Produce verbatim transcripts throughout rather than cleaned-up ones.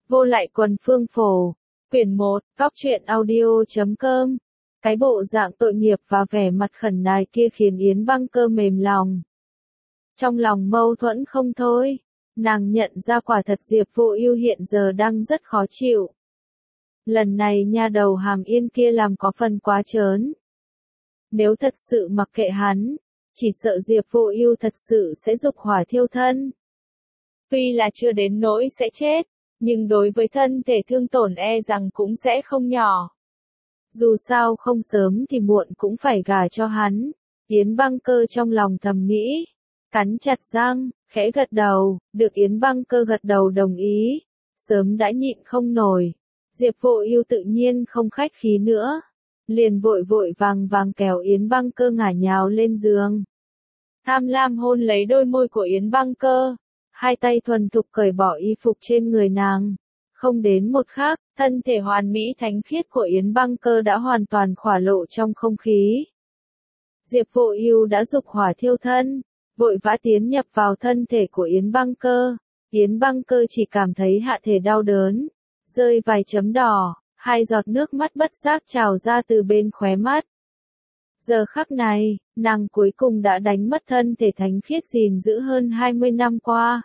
Vô lại quần phương phổ. Quyển một, góc truyện audio chấm com. Cái bộ dạng tội nghiệp và vẻ mặt khẩn nài kia khiến Yến Băng Cơ mềm lòng. Trong lòng mâu thuẫn không thôi, nàng nhận ra quả thật Diệp Vô Ưu hiện giờ đang rất khó chịu. Lần này nha đầu Hàm Yên kia làm có phần quá trớn. Nếu thật sự mặc kệ hắn, chỉ sợ Diệp Vô Ưu thật sự sẽ dục hỏa thiêu thân. Tuy là chưa đến nỗi sẽ chết, nhưng đối với thân thể thương tổn e rằng cũng sẽ không nhỏ. Dù sao không sớm thì muộn cũng phải gả cho hắn. Yến Băng Cơ trong lòng thầm nghĩ, cắn chặt răng, khẽ gật đầu, được Yến Băng Cơ gật đầu đồng ý. Sớm đã nhịn không nổi, Diệp Vô Ưu tự nhiên không khách khí nữa, liền vội vội vàng vàng kéo Yến Băng Cơ ngả nhào lên giường. Tham lam hôn lấy đôi môi của Yến Băng Cơ, hai tay thuần thục cởi bỏ y phục trên người nàng. Không đến một khắc, thân thể hoàn mỹ thánh khiết của Yến Băng Cơ đã hoàn toàn khỏa lộ trong không khí. Diệp Vô Ưu đã dục hỏa thiêu thân, vội vã tiến nhập vào thân thể của Yến Băng Cơ. Yến Băng Cơ chỉ cảm thấy hạ thể đau đớn, rơi vài chấm đỏ, hai giọt nước mắt bất giác trào ra từ bên khóe mắt. Giờ khắc này, nàng cuối cùng đã đánh mất thân thể thánh khiết gìn giữ hơn hai mươi năm qua.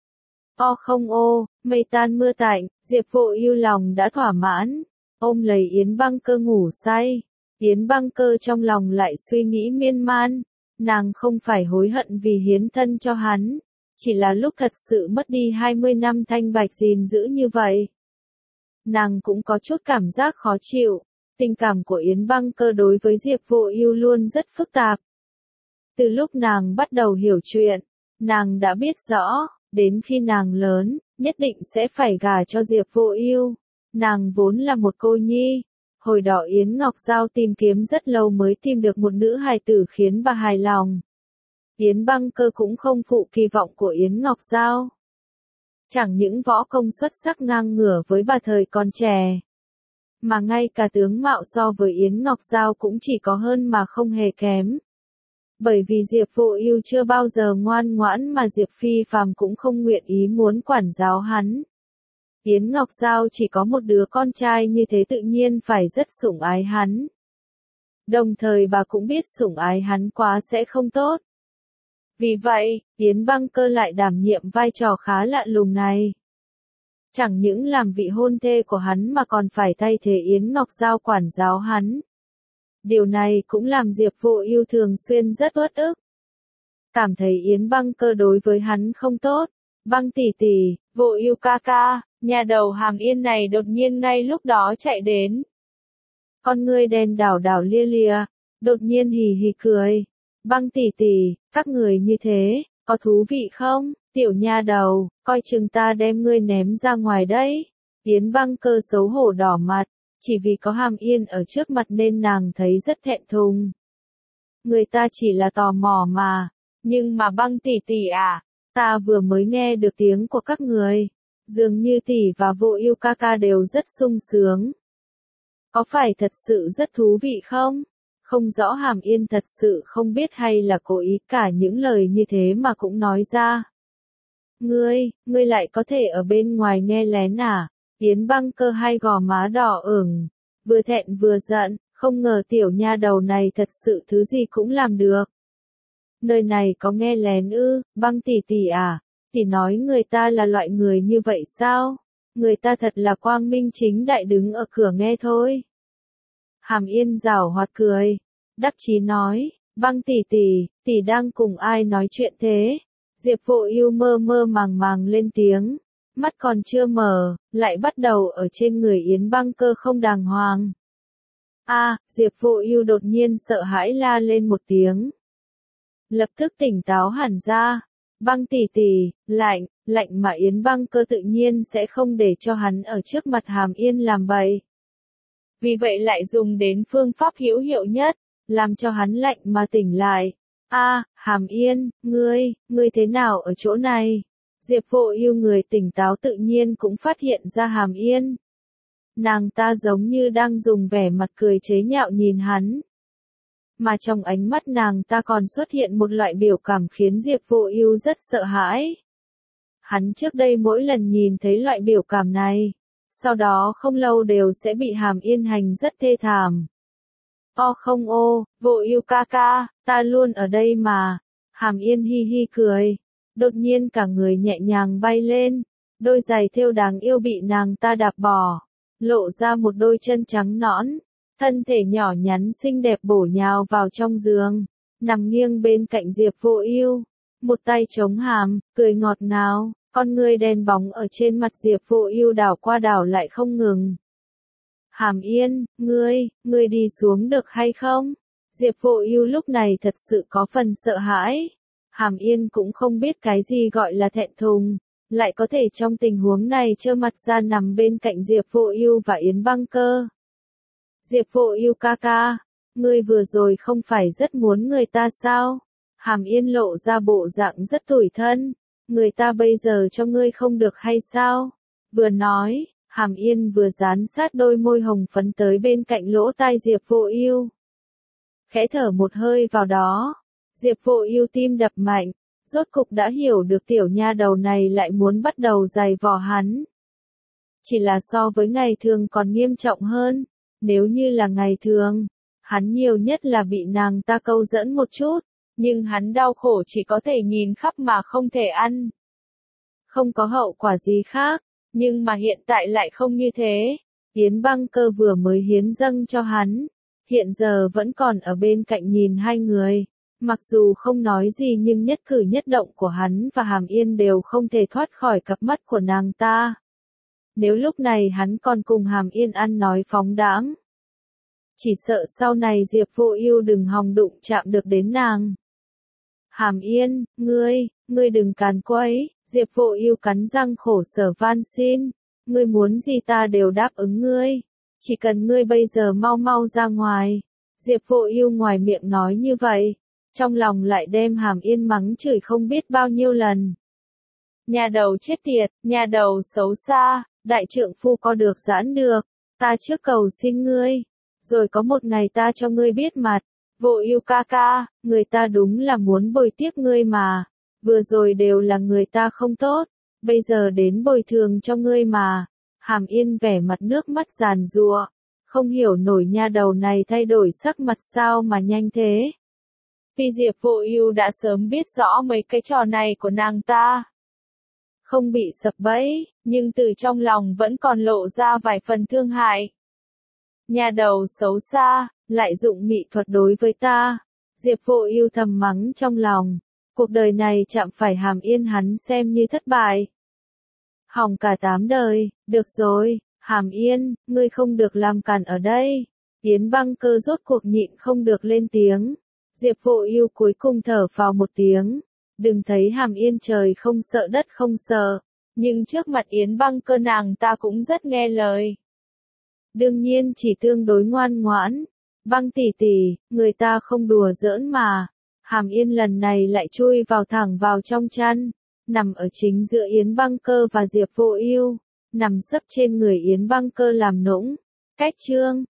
O không ô, mây tan mưa tạnh, Diệp Vô Ưu lòng đã thỏa mãn, ôm lấy Yến Băng Cơ ngủ say. Yến Băng Cơ trong lòng lại suy nghĩ miên man, nàng không phải hối hận vì hiến thân cho hắn, chỉ là lúc thật sự mất đi hai mươi năm thanh bạch gìn giữ như vậy. Nàng cũng có chút cảm giác khó chịu, tình cảm của Yến Băng Cơ đối với Diệp Vô Ưu luôn rất phức tạp. Từ lúc nàng bắt đầu hiểu chuyện, nàng đã biết rõ, đến khi nàng lớn, nhất định sẽ phải gả cho Diệp Vô Ưu. Nàng vốn là một cô nhi, hồi đó Yến Ngọc Giao tìm kiếm rất lâu mới tìm được một nữ hài tử khiến bà hài lòng. Yến Băng Cơ cũng không phụ kỳ vọng của Yến Ngọc Giao. Chẳng những võ công xuất sắc ngang ngửa với bà thời còn trẻ, mà ngay cả tướng mạo so với Yến Ngọc Giao cũng chỉ có hơn mà không hề kém. Bởi vì Diệp Vô Ưu chưa bao giờ ngoan ngoãn mà Diệp Phi Phàm cũng không nguyện ý muốn quản giáo hắn. Yến Ngọc Giao chỉ có một đứa con trai như thế tự nhiên phải rất sủng ái hắn. Đồng thời bà cũng biết sủng ái hắn quá sẽ không tốt. Vì vậy, Yến Băng Cơ lại đảm nhiệm vai trò khá lạ lùng này. Chẳng những làm vị hôn thê của hắn mà còn phải thay thế Yến Ngọc Giao quản giáo hắn. Điều này cũng làm Diệp Vô Ưu thường xuyên rất uất ức. Cảm thấy Yến Băng Cơ đối với hắn không tốt. Băng tỷ tỷ, Vô Ưu ca ca, nhà đầu Hàm Yên này đột nhiên ngay lúc đó chạy đến. Con ngươi đen đảo đảo lia lịa, đột nhiên hì hì cười. Băng tỷ tỷ, các người như thế, có thú vị không? Tiểu nha đầu, coi chừng ta đem ngươi ném ra ngoài đấy. Yến Băng Cơ xấu hổ đỏ mặt, chỉ vì có Hàm Yên ở trước mặt nên nàng thấy rất thẹn thùng. Người ta chỉ là tò mò mà, nhưng mà Băng tỷ tỷ à, ta vừa mới nghe được tiếng của các người, dường như tỷ và Vô Ưu ca ca đều rất sung sướng. Có phải thật sự rất thú vị không? Không rõ Hàm Yên thật sự không biết hay là cố ý cả những lời như thế mà cũng nói ra. Ngươi, ngươi lại có thể ở bên ngoài nghe lén à? Yến Băng Cơ hai gò má đỏ ửng, vừa thẹn vừa giận, không ngờ tiểu nha đầu này thật sự thứ gì cũng làm được. Nơi này có nghe lén ư? Băng tỷ tỷ à? Tỷ nói người ta là loại người như vậy sao? Người ta thật là quang minh chính đại đứng ở cửa nghe thôi. Hàm Yên giảo hoạt cười, đắc chí nói, Băng tỷ tỷ, tỷ đang cùng ai nói chuyện thế? Diệp Vô Ưu mơ mơ màng màng lên tiếng, mắt còn chưa mở, lại bắt đầu ở trên người Yến Băng Cơ không đàng hoàng. A, Diệp Vô Ưu đột nhiên sợ hãi la lên một tiếng. Lập tức tỉnh táo hẳn ra, Băng tỷ tỷ, lạnh, lạnh mà Yến Băng Cơ tự nhiên sẽ không để cho hắn ở trước mặt Hàm Yên làm bậy. Vì vậy lại dùng đến phương pháp hữu hiệu nhất, làm cho hắn lạnh mà tỉnh lại. A, Hàm Yên, ngươi, ngươi thế nào ở chỗ này? Diệp Vô Ưu người tỉnh táo tự nhiên cũng phát hiện ra Hàm Yên. Nàng ta giống như đang dùng vẻ mặt cười chế nhạo nhìn hắn. Mà trong ánh mắt nàng ta còn xuất hiện một loại biểu cảm khiến Diệp Vô Ưu rất sợ hãi. Hắn trước đây mỗi lần nhìn thấy loại biểu cảm này, sau đó không lâu đều sẽ bị Hàm Yên hành rất thê thảm. O không ô, Vô Ưu ca ca, ta luôn ở đây mà. Hàm Yên hi hi cười, đột nhiên cả người nhẹ nhàng bay lên, đôi giày thêu đáng yêu bị nàng ta đạp bỏ, lộ ra một đôi chân trắng nõn, thân thể nhỏ nhắn xinh đẹp bổ nhào vào trong giường, nằm nghiêng bên cạnh Diệp Vô Ưu, một tay chống hàm, cười ngọt ngào, con ngươi đen bóng ở trên mặt Diệp Vô Ưu đảo qua đảo lại không ngừng. Hàm Yên, ngươi, ngươi đi xuống được hay không? Diệp Vô Ưu lúc này thật sự có phần sợ hãi. Hàm Yên cũng không biết cái gì gọi là thẹn thùng, lại có thể trong tình huống này trơ mặt ra nằm bên cạnh Diệp Vô Ưu và Yến Băng Cơ. Diệp Vô Ưu ca ca, ngươi vừa rồi không phải rất muốn người ta sao? Hàm Yên lộ ra bộ dạng rất tủi thân, người ta bây giờ cho ngươi không được hay sao? Vừa nói, Hàm Yên vừa dán sát đôi môi hồng phấn tới bên cạnh lỗ tai Diệp Vô Ưu. Khẽ thở một hơi vào đó, Diệp Vô Ưu tim đập mạnh, rốt cục đã hiểu được tiểu nha đầu này lại muốn bắt đầu giày vò hắn. Chỉ là so với ngày thường còn nghiêm trọng hơn, nếu như là ngày thường, hắn nhiều nhất là bị nàng ta câu dẫn một chút, nhưng hắn đau khổ chỉ có thể nhìn khắp mà không thể ăn. Không có hậu quả gì khác, nhưng mà hiện tại lại không như thế. Yến Băng Cơ vừa mới hiến dâng cho hắn, hiện giờ vẫn còn ở bên cạnh nhìn hai người, mặc dù không nói gì nhưng nhất cử nhất động của hắn và Hàm Yên đều không thể thoát khỏi cặp mắt của nàng ta. Nếu lúc này hắn còn cùng Hàm Yên ăn nói phóng đãng, chỉ sợ sau này Diệp Vô Ưu đừng hòng đụng chạm được đến nàng. Hàm Yên, ngươi, ngươi đừng càn quấy. Diệp Vô Ưu cắn răng khổ sở van xin, ngươi muốn gì ta đều đáp ứng ngươi, chỉ cần ngươi bây giờ mau mau ra ngoài. Diệp Vô Ưu ngoài miệng nói như vậy, trong lòng lại đem Hàm Yên mắng chửi không biết bao nhiêu lần. Nhà đầu chết tiệt, nhà đầu xấu xa, đại trượng phu có được giãn được, ta trước cầu xin ngươi, rồi có một ngày ta cho ngươi biết mặt. Vô Ưu ca ca, người ta đúng là muốn bồi tiếp ngươi mà. Vừa rồi đều là người ta không tốt, bây giờ đến bồi thường cho ngươi mà. Hàm Yên vẻ mặt nước mắt giàn giụa, không hiểu nổi nha đầu này thay đổi sắc mặt sao mà nhanh thế. Vì Diệp Vô Ưu đã sớm biết rõ mấy cái trò này của nàng ta. Không bị sập bẫy, nhưng từ trong lòng vẫn còn lộ ra vài phần thương hại. Nhà đầu xấu xa, lại dụng mị thuật đối với ta. Diệp Vô Ưu thầm mắng trong lòng. Cuộc đời này chạm phải Hàm Yên hắn xem như thất bại. Hỏng cả tám đời, được rồi, Hàm Yên, ngươi không được làm càn ở đây. Yến Băng Cơ rốt cuộc nhịn không được lên tiếng. Diệp Vô Ưu cuối cùng thở phào một tiếng. Đừng thấy Hàm Yên trời không sợ đất không sợ, nhưng trước mặt Yến Băng Cơ nàng ta cũng rất nghe lời. Đương nhiên chỉ tương đối ngoan ngoãn. Băng tỷ tỷ, người ta không đùa giỡn mà. Hàm Yên lần này lại chui vào thẳng vào trong chăn, nằm ở chính giữa Yến Băng Cơ và Diệp Vô Ưu, nằm sấp trên người Yến Băng Cơ làm nũng. Cách chương